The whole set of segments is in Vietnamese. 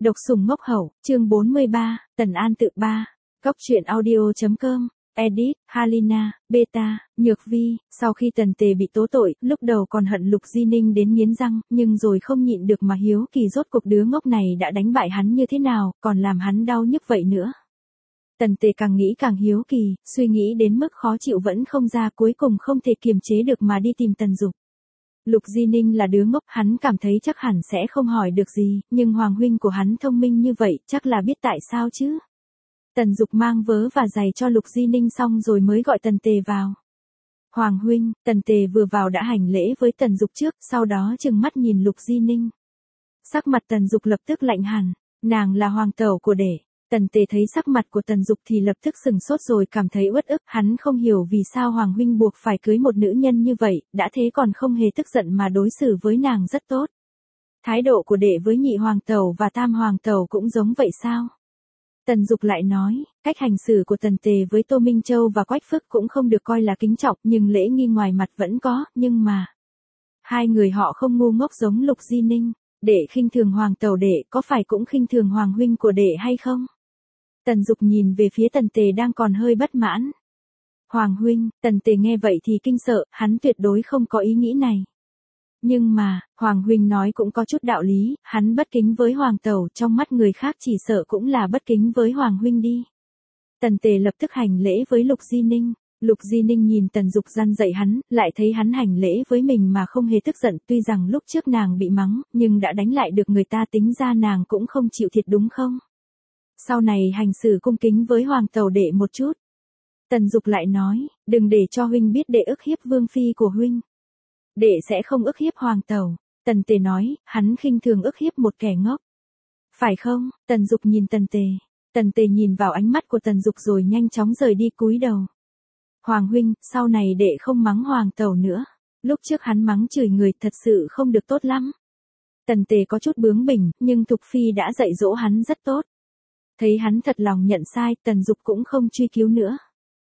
Độc sủng ngốc hậu, chương 43, Tần An tự ba. Cóc truyện audio.com. Edit, Halina, Beta, Nhược Vi. Sau khi Tần Tề bị tố tội, lúc đầu còn hận Lục Di Ninh đến nghiến răng, nhưng rồi không nhịn được mà hiếu kỳ rốt cuộc đứa ngốc này đã đánh bại hắn như thế nào, còn làm hắn đau nhức vậy nữa. Tần Tề càng nghĩ càng hiếu kỳ, suy nghĩ đến mức khó chịu vẫn không ra, cuối cùng không thể kiềm chế được mà đi tìm Tần Dục. Lục Di Ninh là đứa ngốc, hắn cảm thấy chắc hẳn sẽ không hỏi được gì, nhưng Hoàng huynh của hắn thông minh như vậy, chắc là biết tại sao chứ. Tần Dục mang vớ và giày cho Lục Di Ninh xong rồi mới gọi Tần Tề vào. Hoàng huynh, Tần Tề vừa vào đã hành lễ với Tần Dục trước, sau đó trừng mắt nhìn Lục Di Ninh. Sắc mặt Tần Dục lập tức lạnh hẳn, nàng là hoàng tẩu của đệ. Tần Tề thấy sắc mặt của Tần Dục thì lập tức sừng sốt rồi cảm thấy uất ức, hắn không hiểu vì sao Hoàng huynh buộc phải cưới một nữ nhân như vậy, đã thế còn không hề tức giận mà đối xử với nàng rất tốt. Thái độ của đệ với nhị hoàng tẩu và tam hoàng tẩu cũng giống vậy sao? Tần Dục lại nói, cách hành xử của Tần Tề với Tô Minh Châu và Quách Phước cũng không được coi là kính trọng, nhưng lễ nghi ngoài mặt vẫn có, nhưng mà hai người họ không ngu ngốc giống Lục Di Ninh. Đệ khinh thường hoàng tẩu đệ, có phải cũng khinh thường hoàng huynh của đệ hay không? Tần Dục nhìn về phía Tần Tề đang còn hơi bất mãn. Hoàng huynh, Tần Tề nghe vậy thì kinh sợ, hắn tuyệt đối không có ý nghĩ này. Nhưng mà, Hoàng huynh nói cũng có chút đạo lý, hắn bất kính với hoàng tẩu, trong mắt người khác chỉ sợ cũng là bất kính với Hoàng huynh đi. Tần Tề lập tức hành lễ với Lục Di Ninh. Lục Di Ninh nhìn Tần Dục răn dạy hắn, lại thấy hắn hành lễ với mình mà không hề tức giận, tuy rằng lúc trước nàng bị mắng, nhưng đã đánh lại được người ta, tính ra nàng cũng không chịu thiệt đúng không? Sau này hành xử cung kính với hoàng tẩu đệ một chút. Tần Dục lại nói, đừng để cho huynh biết đệ ức hiếp vương phi của huynh. Đệ sẽ không ức hiếp hoàng tẩu. Tần Tề nói, hắn khinh thường ức hiếp một kẻ ngốc. Phải không? Tần Dục nhìn Tần Tề. Tần Tề nhìn vào ánh mắt của Tần Dục rồi nhanh chóng rời đi cúi đầu. Hoàng huynh, sau này đệ không mắng hoàng tẩu nữa. Lúc trước hắn mắng chửi người thật sự không được tốt lắm. Tần Tề có chút bướng bỉnh, nhưng Thục Phi đã dạy dỗ hắn rất tốt. Thấy hắn thật lòng nhận sai, Tần Dục cũng không truy cứu nữa.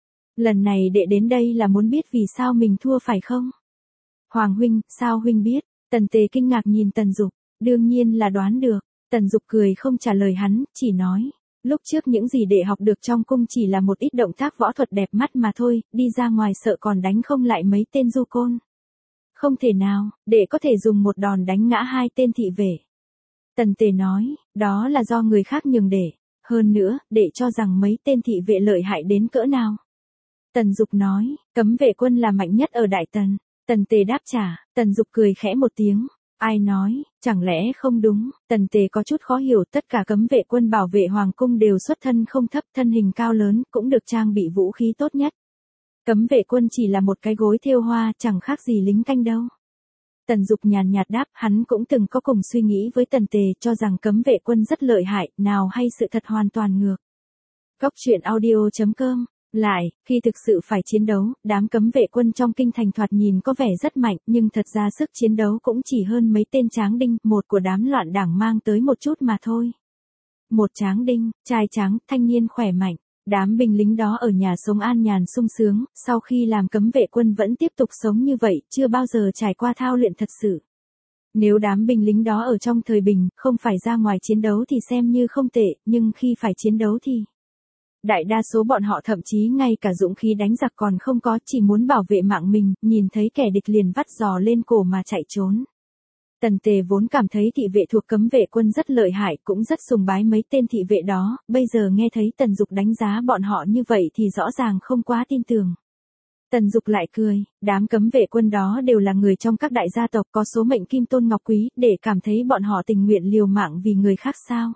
Lần này đệ đến đây là muốn biết vì sao mình thua phải không? Hoàng huynh, sao huynh biết? Tần Tề kinh ngạc nhìn Tần Dục, đương nhiên là đoán được. Tần Dục cười không trả lời hắn, chỉ nói, lúc trước những gì đệ học được trong cung chỉ là một ít động tác võ thuật đẹp mắt mà thôi, đi ra ngoài sợ còn đánh không lại mấy tên du côn. Không thể nào, đệ có thể dùng một đòn đánh ngã hai tên thị vệ. Tần Tề nói, đó là do người khác nhường đệ. Hơn nữa, đệ cho rằng mấy tên thị vệ lợi hại đến cỡ nào. Tần Dục nói, cấm vệ quân là mạnh nhất ở Đại Tần. Tần Tề đáp trả, Tần Dục cười khẽ một tiếng. Ai nói, chẳng lẽ không đúng? Tần Tề có chút khó hiểu, tất cả cấm vệ quân bảo vệ hoàng cung đều xuất thân không thấp, thân hình cao lớn, cũng được trang bị vũ khí tốt nhất. Cấm vệ quân chỉ là một cái gối thêu hoa, chẳng khác gì lính canh đâu. Tần Dục nhàn nhạt đáp, hắn cũng từng có cùng suy nghĩ với Tần Tề, cho rằng cấm vệ quân rất lợi hại, nào hay sự thật hoàn toàn ngược. Cóc truyện audio.com. Lại, khi thực sự phải chiến đấu, đám cấm vệ quân trong kinh thành thoạt nhìn có vẻ rất mạnh, nhưng thật ra sức chiến đấu cũng chỉ hơn mấy tên tráng đinh, một của đám loạn đảng mang tới một chút mà thôi. Một tráng đinh, trai tráng, thanh niên khỏe mạnh. Đám binh lính đó ở nhà sống an nhàn sung sướng, sau khi làm cấm vệ quân vẫn tiếp tục sống như vậy, chưa bao giờ trải qua thao luyện thật sự. Nếu đám binh lính đó ở trong thời bình, không phải ra ngoài chiến đấu thì xem như không tệ, nhưng khi phải chiến đấu thì đại đa số bọn họ thậm chí ngay cả dũng khí đánh giặc còn không có, chỉ muốn bảo vệ mạng mình, nhìn thấy kẻ địch liền vắt giò lên cổ mà chạy trốn. Tần Tề vốn cảm thấy thị vệ thuộc cấm vệ quân rất lợi hại, cũng rất sùng bái mấy tên thị vệ đó, bây giờ nghe thấy Tần Dục đánh giá bọn họ như vậy thì rõ ràng không quá tin tưởng. Tần Dục lại cười, đám cấm vệ quân đó đều là người trong các đại gia tộc có số mệnh kim tôn ngọc quý, để cảm thấy bọn họ tình nguyện liều mạng vì người khác sao?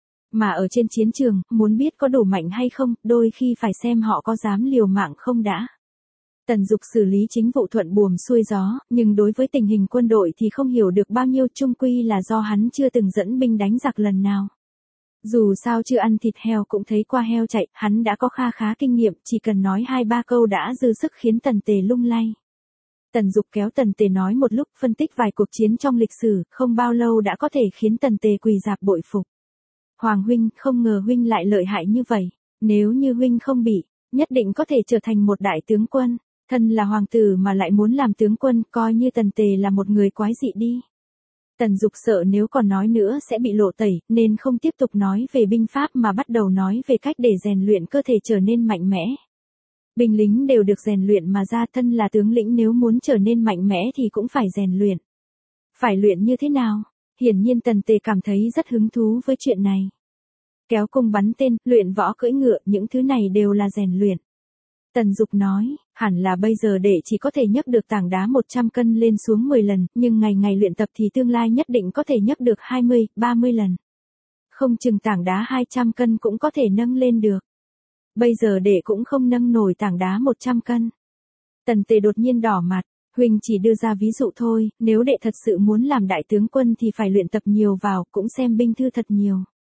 Mà ở trên chiến trường, muốn biết có đủ mạnh hay không, đôi khi phải xem họ có dám liều mạng không đã. Tần Dục xử lý chính vụ thuận buồm xuôi gió, nhưng đối với tình hình quân đội thì không hiểu được bao nhiêu, chung quy là do hắn chưa từng dẫn binh đánh giặc lần nào. Dù sao chưa ăn thịt heo cũng thấy qua heo chạy, hắn đã có kha khá kinh nghiệm, chỉ cần nói 2-3 câu đã dư sức khiến Tần Tề lung lay. Tần Dục kéo Tần Tề nói một lúc, phân tích vài cuộc chiến trong lịch sử, không bao lâu đã có thể khiến Tần Tề quỳ rạp bội phục. Hoàng huynh, không ngờ huynh lại lợi hại như vậy, nếu như huynh không bị, nhất định có thể trở thành một đại tướng quân. Thân là hoàng tử mà lại muốn làm tướng quân, coi như Tần Tề là một người quái dị đi. Tần Dục sợ nếu còn nói nữa sẽ bị lộ tẩy, nên không tiếp tục nói về binh pháp mà bắt đầu nói về cách để rèn luyện cơ thể trở nên mạnh mẽ. Binh lính đều được rèn luyện mà ra, thân là tướng lĩnh nếu muốn trở nên mạnh mẽ thì cũng phải rèn luyện. Phải luyện như thế nào? Hiển nhiên Tần Tề cảm thấy rất hứng thú với chuyện này. Kéo cung bắn tên, luyện võ cưỡi ngựa, những thứ này đều là rèn luyện. Tần Dục nói, hẳn là bây giờ đệ chỉ có thể nhấc được tảng đá 100 cân lên xuống 10 lần, nhưng ngày ngày luyện tập thì tương lai nhất định có thể nhấc được 20, 30 lần. Không chừng tảng đá 200 cân cũng có thể nâng lên được. Bây giờ đệ cũng không nâng nổi tảng đá 100 cân. Tần Tề đột nhiên đỏ mặt, huynh chỉ đưa ra ví dụ thôi, nếu đệ thật sự muốn làm đại tướng quân thì phải luyện tập nhiều vào, cũng xem binh thư thật nhiều.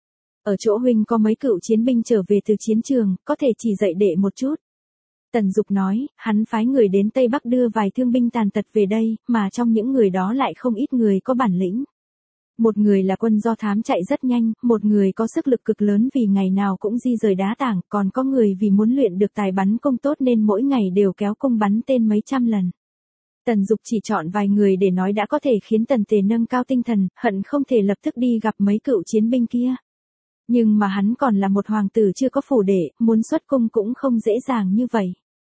Ở chỗ huynh có mấy cựu chiến binh trở về từ chiến trường, có thể chỉ dạy đệ một chút. Tần Dục nói, hắn phái người đến Tây Bắc đưa vài thương binh tàn tật về đây, mà trong những người đó lại không ít người có bản lĩnh. Một người là quân do thám chạy rất nhanh, một người có sức lực cực lớn vì ngày nào cũng di rời đá tảng, còn có người vì muốn luyện được tài bắn cung tốt nên mỗi ngày đều kéo cung bắn tên mấy trăm lần. Tần Dục chỉ chọn vài người để nói đã có thể khiến Tần Tề nâng cao tinh thần, hận không thể lập tức đi gặp mấy cựu chiến binh kia. Nhưng mà hắn còn là một hoàng tử chưa có phủ đệ, muốn xuất cung cũng không dễ dàng như vậy.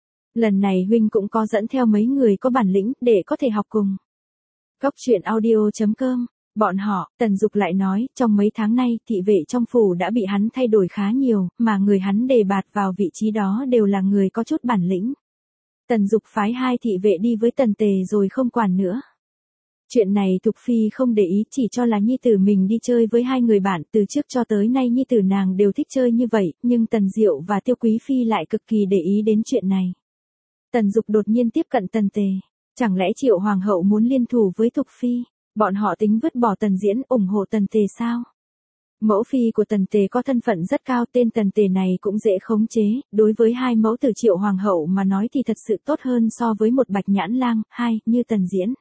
Lần này huynh cũng có dẫn theo mấy người có bản lĩnh để có thể học cùng. Góc truyện audio.com. Bọn họ, Tần Dục lại nói, trong mấy tháng nay, thị vệ trong phủ đã bị hắn thay đổi khá nhiều, mà người hắn đề bạt vào vị trí đó đều là người có chút bản lĩnh. Tần Dục phái 2 thị vệ đi với Tần Tề rồi không quản nữa. Chuyện này Thục Phi không để ý, chỉ cho là nhi tử mình đi chơi với 2 người bạn, từ trước cho tới nay nhi tử nàng đều thích chơi như vậy, nhưng Tần Diệu và Tiêu Quý Phi lại cực kỳ để ý đến chuyện này. Tần Dục đột nhiên tiếp cận Tần Tề, chẳng lẽ Triệu Hoàng hậu muốn liên thủ với Thục Phi, bọn họ tính vứt bỏ Tần Diễn ủng hộ Tần Tề sao? Mẫu phi của Tần Tề có thân phận rất cao, tên Tần Tề này cũng dễ khống chế, đối với 2 mẫu tử Triệu Hoàng hậu mà nói thì thật sự tốt hơn so với một Bạch Nhãn Lang, 2, như Tần Diễn.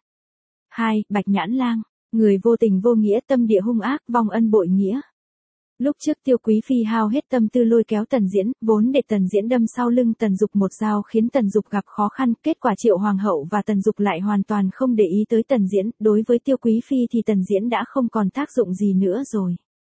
2. Bạch Nhãn Lang, người vô tình vô nghĩa, tâm địa hung ác, vong ân bội nghĩa. Lúc trước Tiêu Quý Phi hao hết tâm tư lôi kéo Tần Diễn, vốn để Tần Diễn đâm sau lưng Tần Dục một dao khiến Tần Dục gặp khó khăn, kết quả Triệu Hoàng hậu và Tần Dục lại hoàn toàn không để ý tới Tần Diễn, đối với Tiêu Quý Phi thì Tần Diễn đã không còn tác dụng gì nữa rồi.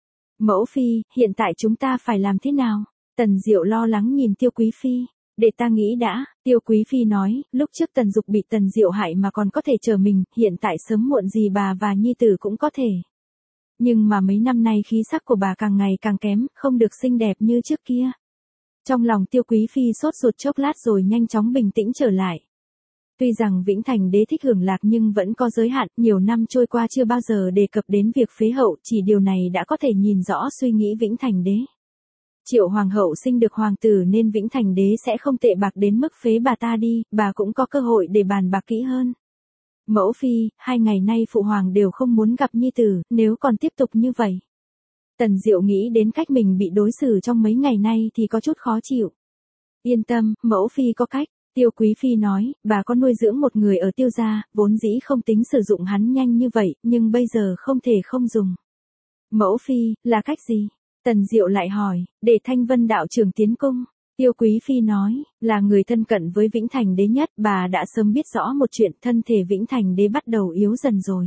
Mẫu phi, hiện tại chúng ta phải làm thế nào? Tần Diệu lo lắng nhìn Tiêu Quý Phi. Để ta nghĩ đã, Tiêu Quý Phi nói, lúc trước Tần Dục bị Tần Diệu hại mà còn có thể chờ mình, hiện tại sớm muộn gì bà và nhi tử cũng có thể. Nhưng mà mấy năm nay khí sắc của bà càng ngày càng kém, không được xinh đẹp như trước kia. Trong lòng Tiêu Quý Phi sốt ruột chốc lát rồi nhanh chóng bình tĩnh trở lại. Tuy rằng Vĩnh Thành Đế thích hưởng lạc nhưng vẫn có giới hạn, nhiều năm trôi qua chưa bao giờ đề cập đến việc phế hậu, chỉ điều này đã có thể nhìn rõ suy nghĩ Vĩnh Thành Đế. Triệu Hoàng hậu sinh được hoàng tử nên Vĩnh Thành Đế sẽ không tệ bạc đến mức phế bà ta đi, bà cũng có cơ hội để bàn bạc kỹ hơn. Mẫu phi, 2 ngày nay phụ hoàng đều không muốn gặp nhi tử, nếu còn tiếp tục như vậy. Tần Diệu nghĩ đến cách mình bị đối xử trong mấy ngày nay thì có chút khó chịu. Yên tâm, mẫu phi có cách. Tiêu Quý Phi nói, bà có nuôi dưỡng một người ở Tiêu gia, vốn dĩ không tính sử dụng hắn nhanh như vậy, nhưng bây giờ không thể không dùng. Mẫu phi, là cách gì? Tần Diệu lại hỏi, để Thanh Vân đạo trưởng tiến cung. Tiêu Quý Phi nói, là người thân cận với Vĩnh Thành Đế nhất, bà đã sớm biết rõ một chuyện, thân thể Vĩnh Thành Đế bắt đầu yếu dần rồi.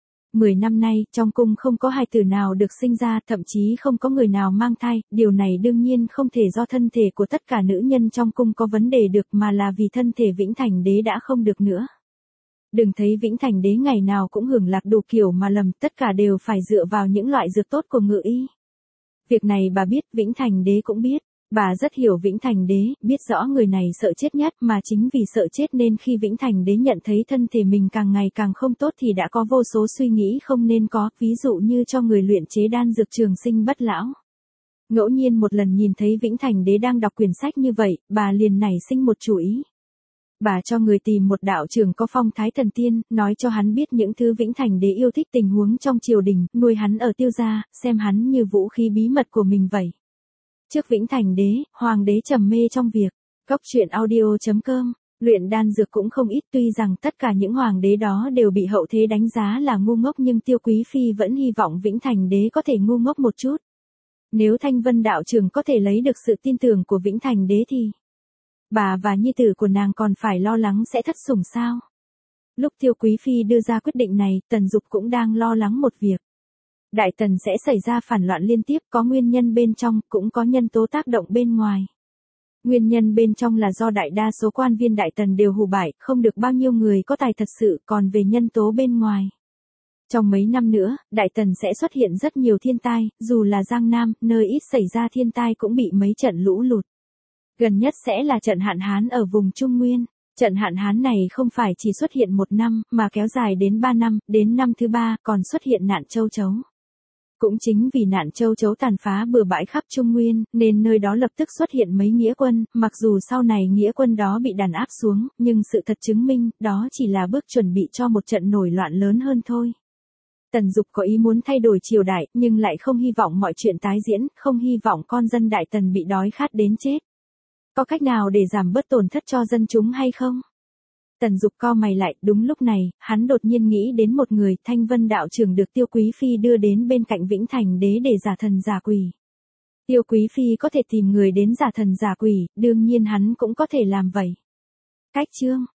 10 năm nay, trong cung không có hài tử nào được sinh ra, thậm chí không có người nào mang thai, điều này đương nhiên không thể do thân thể của tất cả nữ nhân trong cung có vấn đề được mà là vì thân thể Vĩnh Thành Đế đã không được nữa. Đừng thấy Vĩnh Thành Đế ngày nào cũng hưởng lạc đủ kiểu mà lầm, tất cả đều phải dựa vào những loại dược tốt của Ngự Y. Việc này bà biết, Vĩnh Thành Đế cũng biết. Bà rất hiểu Vĩnh Thành Đế, biết rõ người này sợ chết nhất mà chính vì sợ chết nên khi Vĩnh Thành Đế nhận thấy thân thể mình càng ngày càng không tốt thì đã có vô số suy nghĩ không nên có, ví dụ như cho người luyện chế đan dược trường sinh bất lão. Ngẫu nhiên một lần nhìn thấy Vĩnh Thành Đế đang đọc quyển sách như vậy, bà liền nảy sinh một chủ ý. Bà cho người tìm một đạo trưởng có phong thái thần tiên, nói cho hắn biết những thứ Vĩnh Thành Đế yêu thích, tình huống trong triều đình, nuôi hắn ở Tiêu gia, xem hắn như vũ khí bí mật của mình vậy. Trước Vĩnh Thành Đế, hoàng đế trầm mê trong việc. Góc truyện audio.com. Luyện đan dược cũng không ít, tuy rằng tất cả những hoàng đế đó đều bị hậu thế đánh giá là ngu ngốc nhưng Tiêu Quý Phi vẫn hy vọng Vĩnh Thành Đế có thể ngu ngốc một chút. Nếu Thanh Vân đạo trưởng có thể lấy được sự tin tưởng của Vĩnh Thành Đế thì bà và nhi tử của nàng còn phải lo lắng sẽ thất sủng sao? Lúc Tiêu Quý Phi đưa ra quyết định này, Tần Dục cũng đang lo lắng một việc. Đại Tần sẽ xảy ra phản loạn liên tiếp, có nguyên nhân bên trong, cũng có nhân tố tác động bên ngoài. Nguyên nhân bên trong là do đại đa số quan viên Đại Tần đều hù bại, không được bao nhiêu người có tài thật sự, còn về nhân tố bên ngoài. Trong mấy năm nữa, Đại Tần sẽ xuất hiện rất nhiều thiên tai, dù là Giang Nam, nơi ít xảy ra thiên tai cũng bị mấy trận lũ lụt. Gần nhất sẽ là trận hạn hán ở vùng Trung Nguyên. Trận hạn hán này không phải chỉ xuất hiện 1 năm, mà kéo dài đến 3 năm, đến năm thứ 3 còn xuất hiện nạn châu chấu. Cũng chính vì nạn châu chấu tàn phá bừa bãi khắp Trung Nguyên, nên nơi đó lập tức xuất hiện mấy nghĩa quân, mặc dù sau này nghĩa quân đó bị đàn áp xuống, nhưng sự thật chứng minh, đó chỉ là bước chuẩn bị cho một trận nổi loạn lớn hơn thôi. Tần Dục có ý muốn thay đổi triều đại, nhưng lại không hy vọng mọi chuyện tái diễn, không hy vọng con dân Đại Tần bị đói khát đến chết. Có cách nào để giảm bớt tổn thất cho dân chúng hay không? Tần Dục cau mày lại, đúng lúc này, hắn đột nhiên nghĩ đến một người, Thanh Vân đạo trưởng được Tiêu Quý Phi đưa đến bên cạnh Vĩnh Thành Đế để giả thần giả quỷ. Tiêu Quý Phi có thể tìm người đến giả thần giả quỷ, đương nhiên hắn cũng có thể làm vậy. Cách chương